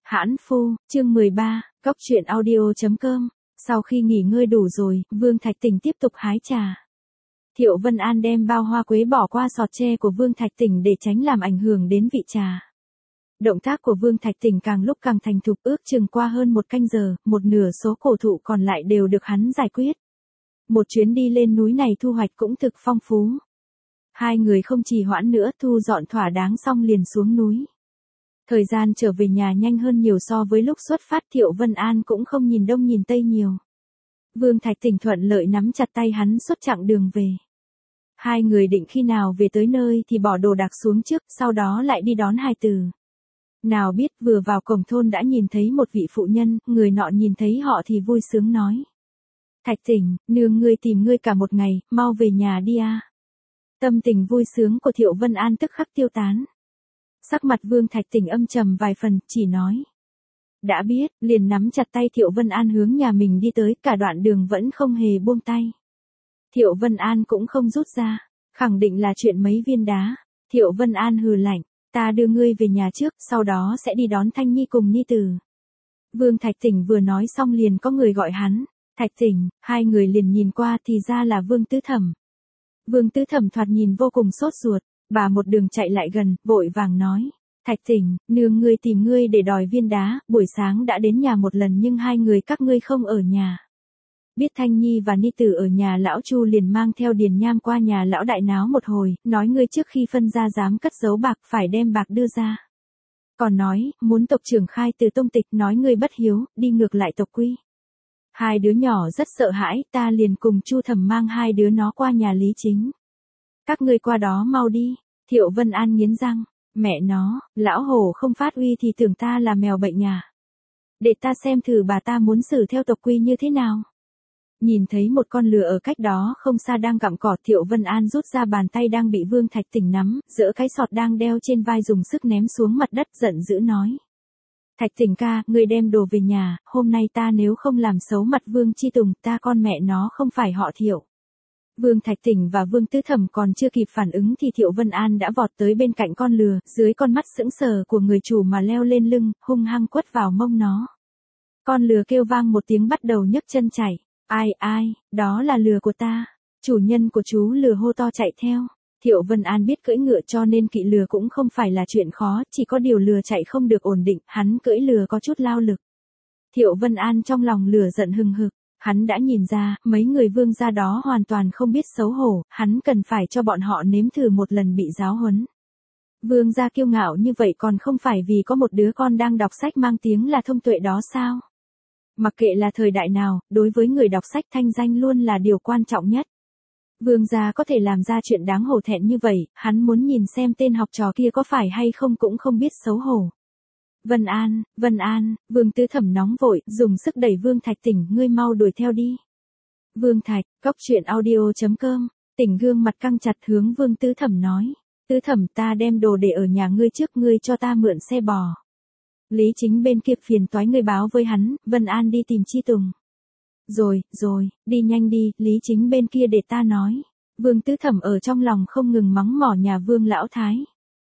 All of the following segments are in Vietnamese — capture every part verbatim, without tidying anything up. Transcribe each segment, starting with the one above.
Hãn phu, chương mười ba, cóc truyện audio chấm com. Sau khi nghỉ ngơi đủ rồi, Vương Thạch Tỉnh tiếp tục hái trà. Thiệu Vân An đem bao hoa quế bỏ qua sọt tre của Vương Thạch Tỉnh để tránh làm ảnh hưởng đến vị trà. Động tác của Vương Thạch Tỉnh càng lúc càng thành thục, ước chừng qua hơn một canh giờ, một nửa số cổ thụ còn lại đều được hắn giải quyết. Một chuyến đi lên núi này thu hoạch cũng thực phong phú. Hai người không trì hoãn nữa, thu dọn thỏa đáng xong liền xuống núi. Thời gian trở về nhà nhanh hơn nhiều so với lúc xuất phát. Thiệu Vân An cũng không nhìn đông nhìn tây nhiều. Vương Thạch Tỉnh thuận lợi nắm chặt tay hắn suốt chặng đường về. Hai người định khi nào về tới nơi thì bỏ đồ đạc xuống trước, sau đó lại đi đón hài tử. Nào biết vừa vào cổng thôn đã nhìn thấy một vị phụ nhân, người nọ nhìn thấy họ thì vui sướng nói. Thạch Tỉnh, nương ngươi tìm ngươi cả một ngày, mau về nhà đi a. Tâm tình vui sướng của Thiệu Vân An tức khắc tiêu tán. Sắc mặt Vương Thạch Tỉnh âm trầm vài phần, chỉ nói. Đã biết, liền nắm chặt tay Thiệu Vân An hướng nhà mình đi tới, cả đoạn đường vẫn không hề buông tay. Thiệu Vân An cũng không rút ra, khẳng định là chuyện mấy viên đá. Thiệu Vân An hừ lạnh, ta đưa ngươi về nhà trước, sau đó sẽ đi đón Thanh Nhi cùng Nhi Tử. Vương Thạch Tỉnh vừa nói xong liền có người gọi hắn. Thạch Tỉnh, hai người liền nhìn qua thì ra là Vương Tứ Thẩm. Vương Tứ Thẩm thoạt nhìn vô cùng sốt ruột. Bà một đường chạy lại gần, vội vàng nói. Thạch Tỉnh, nương ngươi tìm ngươi để đòi viên đá, buổi sáng đã đến nhà một lần nhưng hai người các ngươi không ở nhà. Biết Thanh Nhi và Ni Tử ở nhà lão Chu liền mang theo Điền Nham qua nhà lão đại náo một hồi, nói ngươi trước khi phân ra dám cất giấu bạc phải đem bạc đưa ra. Còn nói, muốn tộc trưởng khai từ tông tịch, nói ngươi bất hiếu, đi ngược lại tộc quy. Hai đứa nhỏ rất sợ hãi, ta liền cùng Chu Thẩm mang hai đứa nó qua nhà Lý Chính. Các ngươi qua đó mau đi. Thiệu Vân An nghiến răng, mẹ nó, lão hổ không phát uy thì tưởng ta là mèo bệnh nhà. Để ta xem thử bà ta muốn xử theo tộc quy như thế nào. Nhìn thấy một con lừa ở cách đó không xa đang gặm cỏ, Thiệu Vân An rút ra bàn tay đang bị Vương Thạch Tỉnh nắm, giở cái sọt đang đeo trên vai dùng sức ném xuống mặt đất, giận dữ nói. Thạch Tỉnh ca, ngươi đem đồ về nhà, hôm nay ta nếu không làm xấu mặt Vương Chi Tùng, ta con mẹ nó không phải họ Thiệu. Vương Thạch Tỉnh và Vương Tứ Thẩm còn chưa kịp phản ứng thì Thiệu Vân An đã vọt tới bên cạnh con lừa, dưới con mắt sững sờ của người chủ mà leo lên lưng, hung hăng quất vào mông nó. Con lừa kêu vang một tiếng bắt đầu nhấc chân chạy. Ai ai, đó là lừa của ta. Chủ nhân của chú lừa hô to chạy theo. Thiệu Vân An biết cưỡi ngựa cho nên kỵ lừa cũng không phải là chuyện khó, chỉ có điều lừa chạy không được ổn định, hắn cưỡi lừa có chút lao lực. Thiệu Vân An trong lòng lửa giận hừng hực. Hắn đã nhìn ra, mấy người Vương gia đó hoàn toàn không biết xấu hổ, hắn cần phải cho bọn họ nếm thử một lần bị giáo huấn. Vương gia kiêu ngạo như vậy còn không phải vì có một đứa con đang đọc sách mang tiếng là thông tuệ đó sao? Mặc kệ là thời đại nào, đối với người đọc sách thanh danh luôn là điều quan trọng nhất. Vương gia có thể làm ra chuyện đáng hổ thẹn như vậy, hắn muốn nhìn xem tên học trò kia có phải hay không cũng không biết xấu hổ. Vân An, Vân An, Vương Tứ Thẩm nóng vội, dùng sức đẩy Vương Thạch Tỉnh, ngươi mau đuổi theo đi. Vương Thạch, cóc truyện audio chấm com, Tỉnh gương mặt căng chặt hướng Vương Tứ Thẩm nói. Tứ Thẩm, ta đem đồ để ở nhà ngươi trước, ngươi cho ta mượn xe bò. Lý Chính bên kia phiền toái ngươi báo với hắn, Vân An đi tìm Chi Tùng. Rồi, rồi, đi nhanh đi, Lý Chính bên kia để ta nói. Vương Tứ Thẩm ở trong lòng không ngừng mắng mỏ nhà Vương Lão Thái.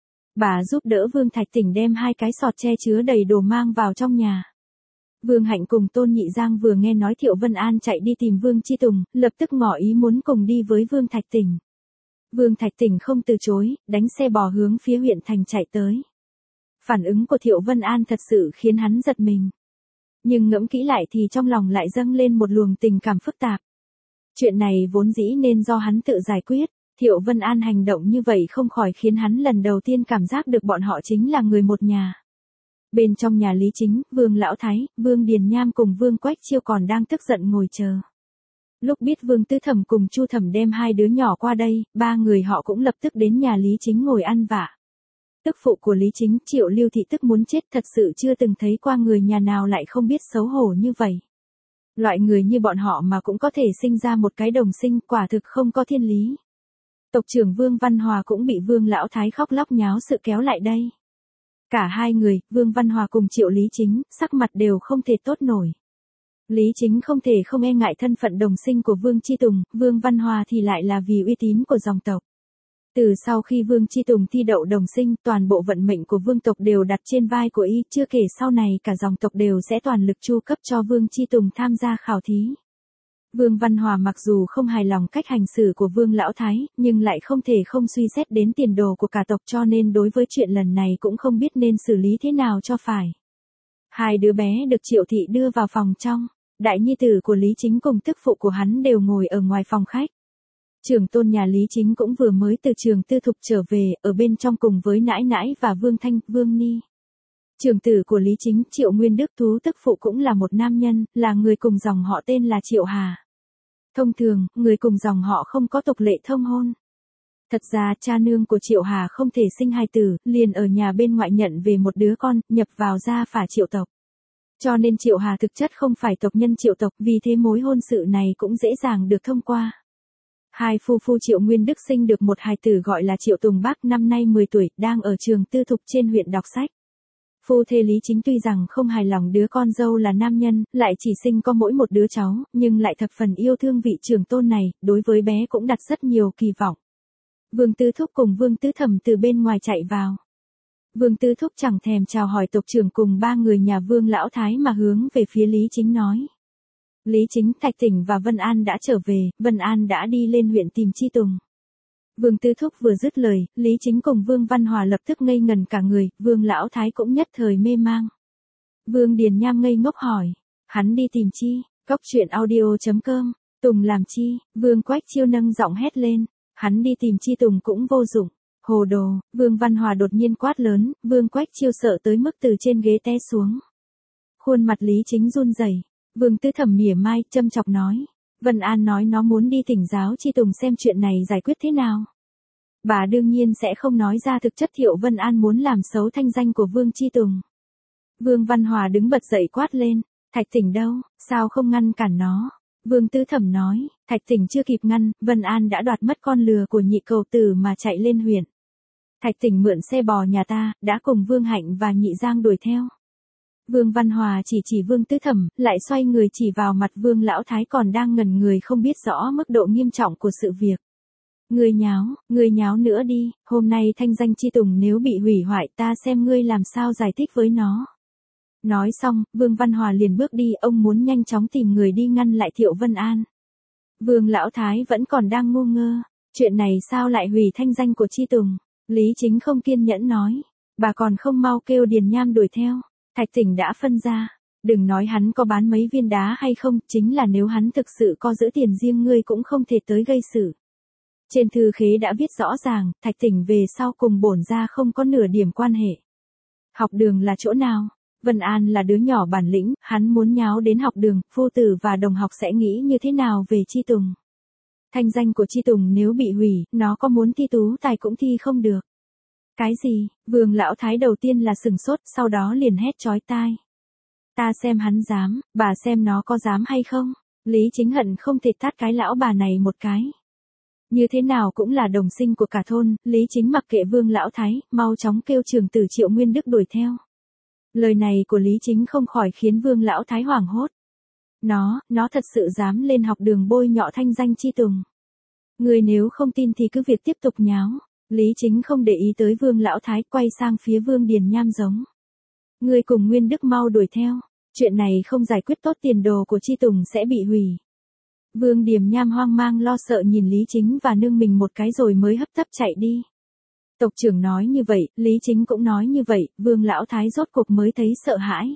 Bà giúp đỡ Vương Thạch Tỉnh đem hai cái sọt che chứa đầy đồ mang vào trong nhà. Vương Hạnh cùng Tôn Nhị Giang vừa nghe nói Thiệu Vân An chạy đi tìm Vương Chi Tùng, lập tức ngỏ ý muốn cùng đi với Vương Thạch Tỉnh. Vương Thạch Tỉnh không từ chối, đánh xe bò hướng phía huyện thành chạy tới. Phản ứng của Thiệu Vân An thật sự khiến hắn giật mình. Nhưng ngẫm kỹ lại thì trong lòng lại dâng lên một luồng tình cảm phức tạp. Chuyện này vốn dĩ nên do hắn tự giải quyết. Thiệu Vân An hành động như vậy không khỏi khiến hắn lần đầu tiên cảm giác được bọn họ chính là người một nhà. Bên trong nhà Lý Chính, Vương Lão Thái, Vương Điền Nham cùng Vương Quách Chiêu còn đang tức giận ngồi chờ. Lúc biết Vương Tứ Thẩm cùng Chu Thẩm đem hai đứa nhỏ qua đây, ba người họ cũng lập tức đến nhà Lý Chính ngồi ăn vạ. Tức phụ của Lý Chính, Triệu Lưu Thị tức muốn chết, thật sự chưa từng thấy qua người nhà nào lại không biết xấu hổ như vậy. Loại người như bọn họ mà cũng có thể sinh ra một cái đồng sinh, quả thực không có thiên lý. Tộc trưởng Vương Văn Hòa cũng bị Vương Lão Thái khóc lóc nháo sự kéo lại đây. Cả hai người, Vương Văn Hòa cùng Triệu Lý Chính, sắc mặt đều không thể tốt nổi. Lý Chính không thể không e ngại thân phận đồng sinh của Vương Chi Tùng, Vương Văn Hòa thì lại là vì uy tín của dòng tộc. Từ sau khi Vương Chi Tùng thi đậu đồng sinh, toàn bộ vận mệnh của vương tộc đều đặt trên vai của y, chưa kể sau này cả dòng tộc đều sẽ toàn lực chu cấp cho Vương Chi Tùng tham gia khảo thí. Vương Văn Hòa mặc dù không hài lòng cách hành xử của Vương Lão Thái, nhưng lại không thể không suy xét đến tiền đồ của cả tộc, cho nên đối với chuyện lần này cũng không biết nên xử lý thế nào cho phải. Hai đứa bé được Triệu Thị đưa vào phòng trong, đại nhi tử của Lý Chính cùng tức phụ của hắn đều ngồi ở ngoài phòng khách. Trưởng tôn nhà Lý Chính cũng vừa mới từ trường tư thục trở về, ở bên trong cùng với nãi nãi và Vương Thanh, Vương Ni. Trưởng tử của Lý Chính, Triệu Nguyên Đức Thú tức phụ cũng là một nam nhân, là người cùng dòng họ tên là Triệu Hà. Thông thường, người cùng dòng họ không có tục lệ thông hôn. Thật ra cha nương của Triệu Hà không thể sinh hài tử, liền ở nhà bên ngoại nhận về một đứa con, nhập vào gia phả Triệu tộc. Cho nên Triệu Hà thực chất không phải tộc nhân Triệu tộc, vì thế mối hôn sự này cũng dễ dàng được thông qua. Hai phu phu Triệu Nguyên Đức sinh được một hài tử gọi là Triệu Tùng Bác, năm nay mười tuổi, đang ở trường tư thục trên huyện đọc sách. Phu thê Lý Chính tuy rằng không hài lòng đứa con dâu là nam nhân, lại chỉ sinh có mỗi một đứa cháu, nhưng lại thập phần yêu thương vị trưởng tôn này, đối với bé cũng đặt rất nhiều kỳ vọng. Vương Tư Thúc cùng Vương Tứ Thẩm từ bên ngoài chạy vào. Vương Tư Thúc chẳng thèm chào hỏi tộc trưởng cùng ba người nhà Vương Lão Thái mà hướng về phía Lý Chính nói. Lý Chính, Thạch Tỉnh và Vân An đã trở về, Vân An đã đi lên huyện tìm Chi Tùng. Vương Tư Thúc vừa dứt lời, Lý Chính cùng Vương Văn Hòa lập tức ngây ngần cả người, Vương Lão Thái cũng nhất thời mê mang. Vương Điền Nham ngây ngốc hỏi, hắn đi tìm chi? Cốc truyện audio chấm com, Tùng làm chi? Vương Quách Chiêu nâng giọng hét lên, hắn đi tìm Chi Tùng cũng vô dụng. Hồ đồ, Vương Văn Hòa đột nhiên quát lớn, Vương Quách Chiêu sợ tới mức từ trên ghế té xuống. Khuôn mặt Lý Chính run rẩy. Vương Tứ Thẩm mỉa mai, châm chọc nói. Vân An nói nó muốn đi thỉnh giáo Chi Tùng xem chuyện này giải quyết thế nào. Bà đương nhiên sẽ không nói ra thực chất Thiệu Vân An muốn làm xấu thanh danh của Vương Chi Tùng. Vương Văn Hòa đứng bật dậy quát lên, Thạch Tỉnh đâu, sao không ngăn cản nó. Vương Tứ Thẩm nói, Thạch Tỉnh chưa kịp ngăn, Vân An đã đoạt mất con lừa của nhị cầu tử mà chạy lên huyện. Thạch Tỉnh mượn xe bò nhà ta, đã cùng Vương Hạnh và Nhị Giang đuổi theo. Vương Văn Hòa chỉ chỉ Vương Tứ Thẩm, lại xoay người chỉ vào mặt Vương Lão Thái còn đang ngẩn người không biết rõ mức độ nghiêm trọng của sự việc. Ngươi nháo, ngươi nháo nữa đi, hôm nay thanh danh Chi Tùng nếu bị hủy hoại ta xem ngươi làm sao giải thích với nó. Nói xong, Vương Văn Hòa liền bước đi, ông muốn nhanh chóng tìm người đi ngăn lại Thiệu Vân An. Vương Lão Thái vẫn còn đang ngu ngơ, chuyện này sao lại hủy thanh danh của Chi Tùng. Lý Chính không kiên nhẫn nói, bà còn không mau kêu Điền Nham đuổi theo. Thạch Tỉnh đã phân ra, đừng nói hắn có bán mấy viên đá hay không, chính là nếu hắn thực sự có giữ tiền riêng ngươi cũng không thể tới gây sự. Trên thư khế đã viết rõ ràng, Thạch Tỉnh về sau cùng bổn gia không có nửa điểm quan hệ. Học đường là chỗ nào? Vân An là đứa nhỏ bản lĩnh, hắn muốn nháo đến học đường, phu tử và đồng học sẽ nghĩ như thế nào về Chi Tùng. Thanh danh của Chi Tùng nếu bị hủy, nó có muốn thi tú tài cũng thi không được. Cái gì? Vương Lão Thái đầu tiên là sừng sốt, sau đó liền hét chói tai. Ta xem hắn dám, bà xem nó có dám hay không? Lý Chính hận không thể tát cái lão bà này một cái. Như thế nào cũng là đồng sinh của cả thôn, Lý Chính mặc kệ Vương Lão Thái, mau chóng kêu trưởng tử Triệu Nguyên Đức đuổi theo. Lời này của Lý Chính không khỏi khiến Vương Lão Thái hoảng hốt. Nó, nó thật sự dám lên học đường bôi nhọ thanh danh Chi Tùng. Người nếu không tin thì cứ việc tiếp tục nháo. Lý Chính không để ý tới Vương Lão Thái, quay sang phía Vương Điền Nham giống. Người cùng Nguyên Đức mau đuổi theo, chuyện này không giải quyết tốt tiền đồ của Chi Tùng sẽ bị hủy. Vương Điềm Nham hoang mang lo sợ nhìn Lý Chính và nương mình một cái rồi mới hấp tấp chạy đi. Tộc trưởng nói như vậy, Lý Chính cũng nói như vậy, Vương Lão Thái rốt cuộc mới thấy sợ hãi.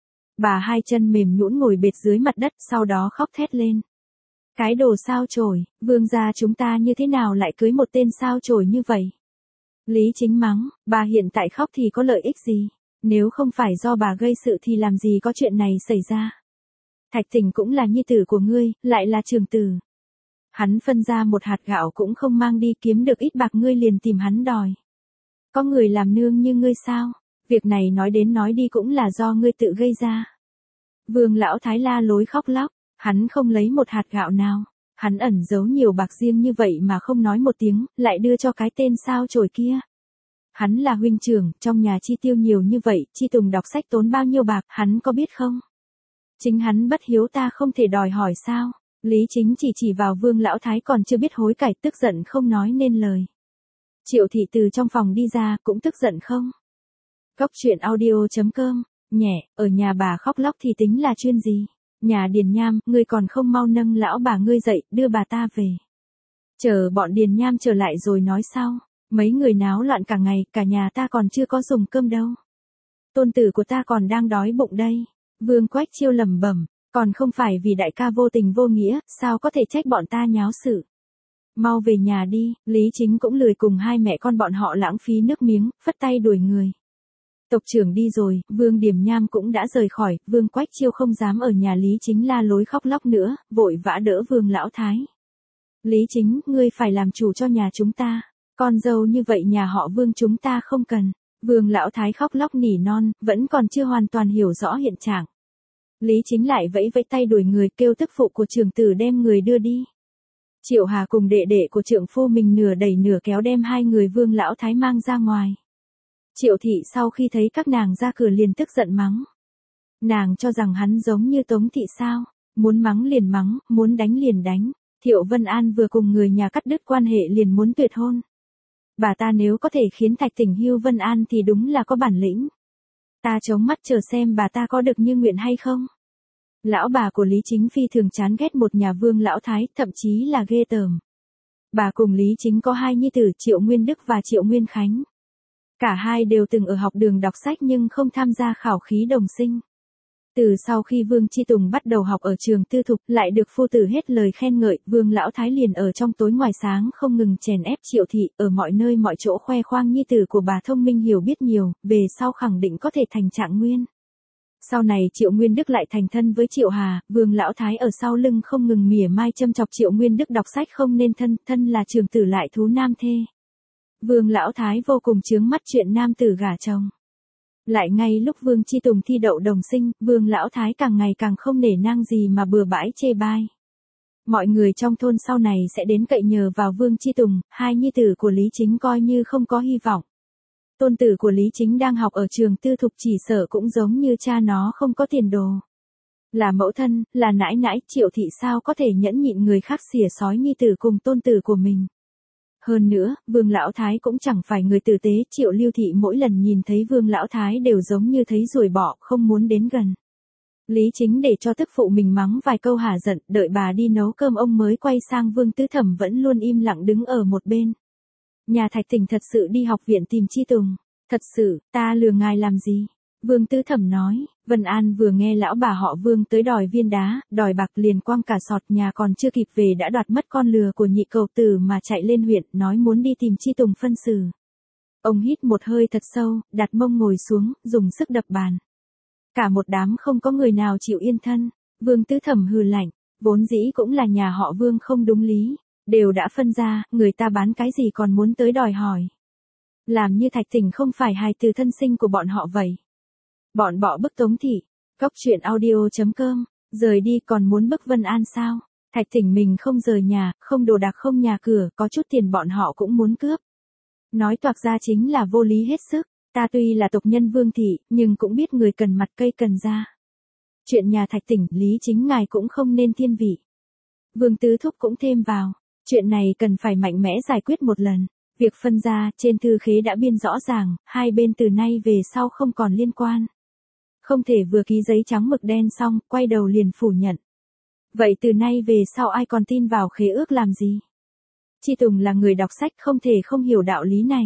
Bà hai chân mềm nhũn ngồi bệt dưới mặt đất, sau đó khóc thét lên. Cái đồ sao chổi, Vương gia chúng ta như thế nào lại cưới một tên sao chổi như vậy? Lý Chính mắng, bà hiện tại khóc thì có lợi ích gì? Nếu không phải do bà gây sự thì làm gì có chuyện này xảy ra? Thạch Tỉnh cũng là nhi tử của ngươi, lại là trưởng tử. Hắn phân ra một hạt gạo cũng không mang đi, kiếm được ít bạc ngươi liền tìm hắn đòi. Có người làm nương như ngươi sao? Việc này nói đến nói đi cũng là do ngươi tự gây ra. Vương Lão Thái la lối khóc lóc, hắn không lấy một hạt gạo nào. Hắn ẩn giấu nhiều bạc riêng như vậy mà không nói một tiếng, lại đưa cho cái tên sao chổi kia. Hắn là huynh trưởng, trong nhà chi tiêu nhiều như vậy, Chi Tùng đọc sách tốn bao nhiêu bạc, hắn có biết không? Chính hắn bất hiếu ta không thể đòi hỏi sao? Lý Chính chỉ chỉ vào Vương Lão Thái còn chưa biết hối cải, tức giận không nói nên lời. Triệu thị từ trong phòng đi ra, cũng tức giận không? Cốc truyện audio.com, nhẹ, ở nhà bà khóc lóc thì tính là chuyên gì? Nhà Điền Nham, ngươi còn không mau nâng lão bà ngươi dậy, đưa bà ta về. Chờ bọn Điền Nham trở lại rồi nói sau. Mấy người náo loạn cả ngày, cả nhà ta còn chưa có dùng cơm đâu. Tôn tử của ta còn đang đói bụng đây. Vương Quách Chiêu lẩm bẩm, còn không phải vì đại ca vô tình vô nghĩa, sao có thể trách bọn ta nháo sự. Mau về nhà đi, Lý Chính cũng lười cùng hai mẹ con bọn họ lãng phí nước miếng, phất tay đuổi người. Tộc trưởng đi rồi, Vương Điềm Nham cũng đã rời khỏi, Vương Quách Chiêu không dám ở nhà Lý Chính la lối khóc lóc nữa, vội vã đỡ Vương Lão Thái. Lý Chính, ngươi phải làm chủ cho nhà chúng ta, con dâu như vậy nhà họ Vương chúng ta không cần. Vương Lão Thái khóc lóc nỉ non, vẫn còn chưa hoàn toàn hiểu rõ hiện trạng. Lý Chính lại vẫy vẫy tay đuổi người, kêu tức phụ của trưởng tử đem người đưa đi. Triệu Hà cùng đệ đệ của trượng phu mình nửa đẩy nửa kéo đem hai người Vương Lão Thái mang ra ngoài. Triệu thị sau khi thấy các nàng ra cửa liền tức giận mắng. Nàng cho rằng hắn giống như Tống thị sao, muốn mắng liền mắng, muốn đánh liền đánh. Thiệu Vân An vừa cùng người nhà cắt đứt quan hệ liền muốn tuyệt hôn. Bà ta nếu có thể khiến Thạch Tỉnh hưu Vân An thì đúng là có bản lĩnh. Ta chống mắt chờ xem bà ta có được như nguyện hay không. Lão bà của Lý Chính phi thường chán ghét một nhà Vương Lão Thái, thậm chí là ghê tởm. Bà cùng Lý Chính có hai nhi tử, Triệu Nguyên Đức và Triệu Nguyên Khánh. Cả hai đều từng ở học đường đọc sách nhưng không tham gia khảo khí đồng sinh. Từ sau khi Vương Chi Tùng bắt đầu học ở trường tư thục, lại được phu tử hết lời khen ngợi, Vương Lão Thái liền ở trong tối ngoài sáng không ngừng chèn ép Triệu thị, ở mọi nơi mọi chỗ khoe khoang nhi tử của bà thông minh hiểu biết nhiều, về sau khẳng định có thể thành Trạng Nguyên. Sau này Triệu Nguyên Đức lại thành thân với Triệu Hà, Vương Lão Thái ở sau lưng không ngừng mỉa mai châm chọc Triệu Nguyên Đức đọc sách không nên thân, thân là trường tử lại thú nam thê. Vương Lão Thái vô cùng chướng mắt chuyện nam tử gả chồng. Lại ngay lúc Vương Chi Tùng thi đậu đồng sinh, Vương Lão Thái càng ngày càng không nể nang gì mà bừa bãi chê bai. Mọi người trong thôn sau này sẽ đến cậy nhờ vào Vương Chi Tùng, hai nhi tử của Lý Chính coi như không có hy vọng. Tôn tử của Lý Chính đang học ở trường tư thục chỉ sợ cũng giống như cha nó không có tiền đồ. Là mẫu thân, là nãi nãi, Triệu thị sao có thể nhẫn nhịn người khác xỉa xói nhi tử cùng tôn tử của mình. Hơn nữa, Vương Lão Thái cũng chẳng phải người tử tế, Triệu Lưu thị mỗi lần nhìn thấy Vương Lão Thái đều giống như thấy ruồi bọ, không muốn đến gần. Lý Chính để cho tức phụ mình mắng vài câu hả giận, đợi bà đi nấu cơm ông mới quay sang Vương Tứ Thẩm vẫn luôn im lặng đứng ở một bên. Nhà Thạch Tỉnh thật sự đi học viện tìm Chi Tùng. Thật sự, ta lừa ngài làm gì? Vương Tứ Thẩm nói. Vân An vừa nghe lão bà họ Vương tới đòi viên đá, đòi bạc liền quăng cả sọt, nhà còn chưa kịp về đã đoạt mất con lừa của nhị cầu tử mà chạy lên huyện, nói muốn đi tìm Chi Tùng phân xử. Ông hít một hơi thật sâu, đặt mông ngồi xuống, dùng sức đập bàn. Cả một đám không có người nào chịu yên thân. Vương Tứ Thẩm hừ lạnh, vốn dĩ cũng là nhà họ Vương không đúng lý. Đều đã phân ra, người ta bán cái gì còn muốn tới đòi hỏi. Làm như Thạch Tỉnh không phải hài từ thân sinh của bọn họ vậy. Bọn bọ bức Tống thị. Cốc truyện audio.com, rời đi còn muốn bức Vân An sao? Thạch Tỉnh mình không rời nhà, không đồ đạc không nhà cửa, có chút tiền bọn họ cũng muốn cướp. Nói toạc ra chính là vô lý hết sức. Ta tuy là tộc nhân Vương thị, nhưng cũng biết người cần mặt cây cần da. Chuyện nhà Thạch Tỉnh, Lý Chính ngài cũng không nên thiên vị. Vương Tứ Thúc cũng thêm vào. Chuyện này cần phải mạnh mẽ giải quyết một lần. Việc phân ra, trên thư khế đã biên rõ ràng, hai bên từ nay về sau không còn liên quan. Không thể vừa ký giấy trắng mực đen xong, quay đầu liền phủ nhận. Vậy từ nay về sau ai còn tin vào khế ước làm gì? Chi Tùng là người đọc sách không thể không hiểu đạo lý này.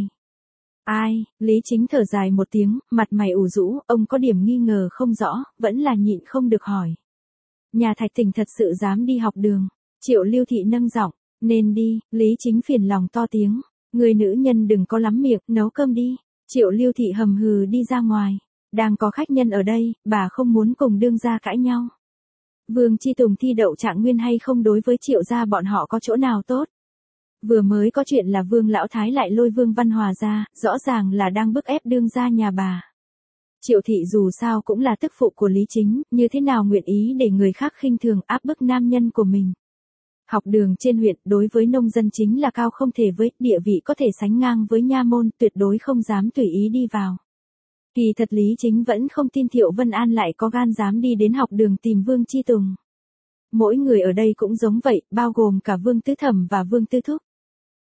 Ai, Lý Chính thở dài một tiếng, mặt mày ủ rũ, ông có điểm nghi ngờ không rõ, vẫn là nhịn không được hỏi. Nhà Thạch Tỉnh thật sự dám đi học đường. Triệu Lưu thị nâng giọng. Nên đi, Lý Chính phiền lòng to tiếng. Người nữ nhân đừng có lắm miệng, nấu cơm đi. Triệu Lưu thị hầm hừ đi ra ngoài. Đang có khách nhân ở đây, bà không muốn cùng đương gia cãi nhau. Vương Chi Tùng thi đậu Trạng Nguyên hay không đối với Triệu gia bọn họ có chỗ nào tốt. Vừa mới có chuyện là Vương Lão Thái lại lôi Vương Văn Hòa ra, rõ ràng là đang bức ép đương gia nhà bà. Triệu thị dù sao cũng là tức phụ của Lý Chính, như thế nào nguyện ý để người khác khinh thường áp bức nam nhân của mình. Học đường trên huyện đối với nông dân chính là cao không thể với, địa vị có thể sánh ngang với nha môn, tuyệt đối không dám tùy ý đi vào. Kỳ thật Lý Chính vẫn không tin Thiệu Vân An lại có gan dám đi đến học đường tìm Vương Chi Tùng. Mỗi người ở đây cũng giống vậy, bao gồm cả Vương Tứ Thẩm và Vương Tứ Thúc.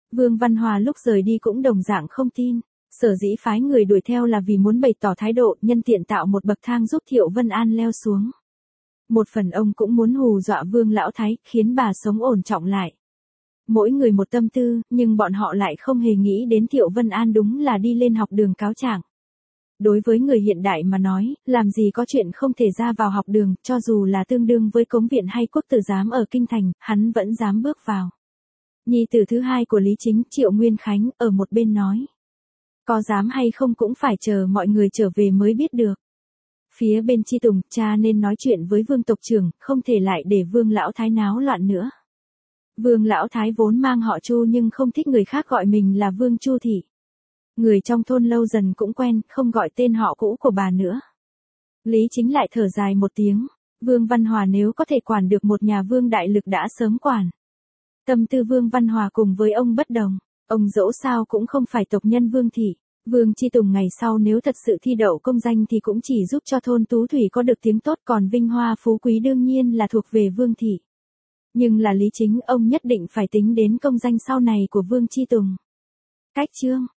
Vương Văn Hòa lúc rời đi cũng đồng dạng không tin. Sở dĩ phái người đuổi theo là vì muốn bày tỏ thái độ, nhân tiện tạo một bậc thang giúp Thiệu Vân An leo xuống. Một phần ông cũng muốn hù dọa Vương Lão Thái, khiến bà sống ổn trọng lại. Mỗi người một tâm tư, nhưng bọn họ lại không hề nghĩ đến Thiệu Vân An đúng là đi lên học đường cáo trạng. Đối với người hiện đại mà nói, làm gì có chuyện không thể ra vào học đường, cho dù là tương đương với cống viện hay quốc tử giám ở Kinh Thành, hắn vẫn dám bước vào. Nhi tử thứ hai của Lý Chính, Triệu Nguyên Khánh, ở một bên nói. Có dám hay không cũng phải chờ mọi người trở về mới biết được. Phía bên Chi Tùng, cha nên nói chuyện với Vương tộc trưởng, không thể lại để Vương Lão Thái náo loạn nữa. Vương Lão Thái vốn mang họ Chu nhưng không thích người khác gọi mình là Vương Chu Thị. Người trong thôn lâu dần cũng quen, không gọi tên họ cũ của bà nữa. Lý Chính lại thở dài một tiếng, Vương Văn Hòa nếu có thể quản được một nhà Vương đại lực đã sớm quản. Tâm tư Vương Văn Hòa cùng với ông bất đồng, ông dẫu sao cũng không phải tộc nhân Vương Thị. Vương Chi Tùng ngày sau nếu thật sự thi đậu công danh thì cũng chỉ giúp cho thôn Tú Thủy có được tiếng tốt, còn vinh hoa phú quý đương nhiên là thuộc về Vương Thị. Nhưng là Lý Chính, ông nhất định phải tính đến công danh sau này của Vương Chi Tùng. Cách chương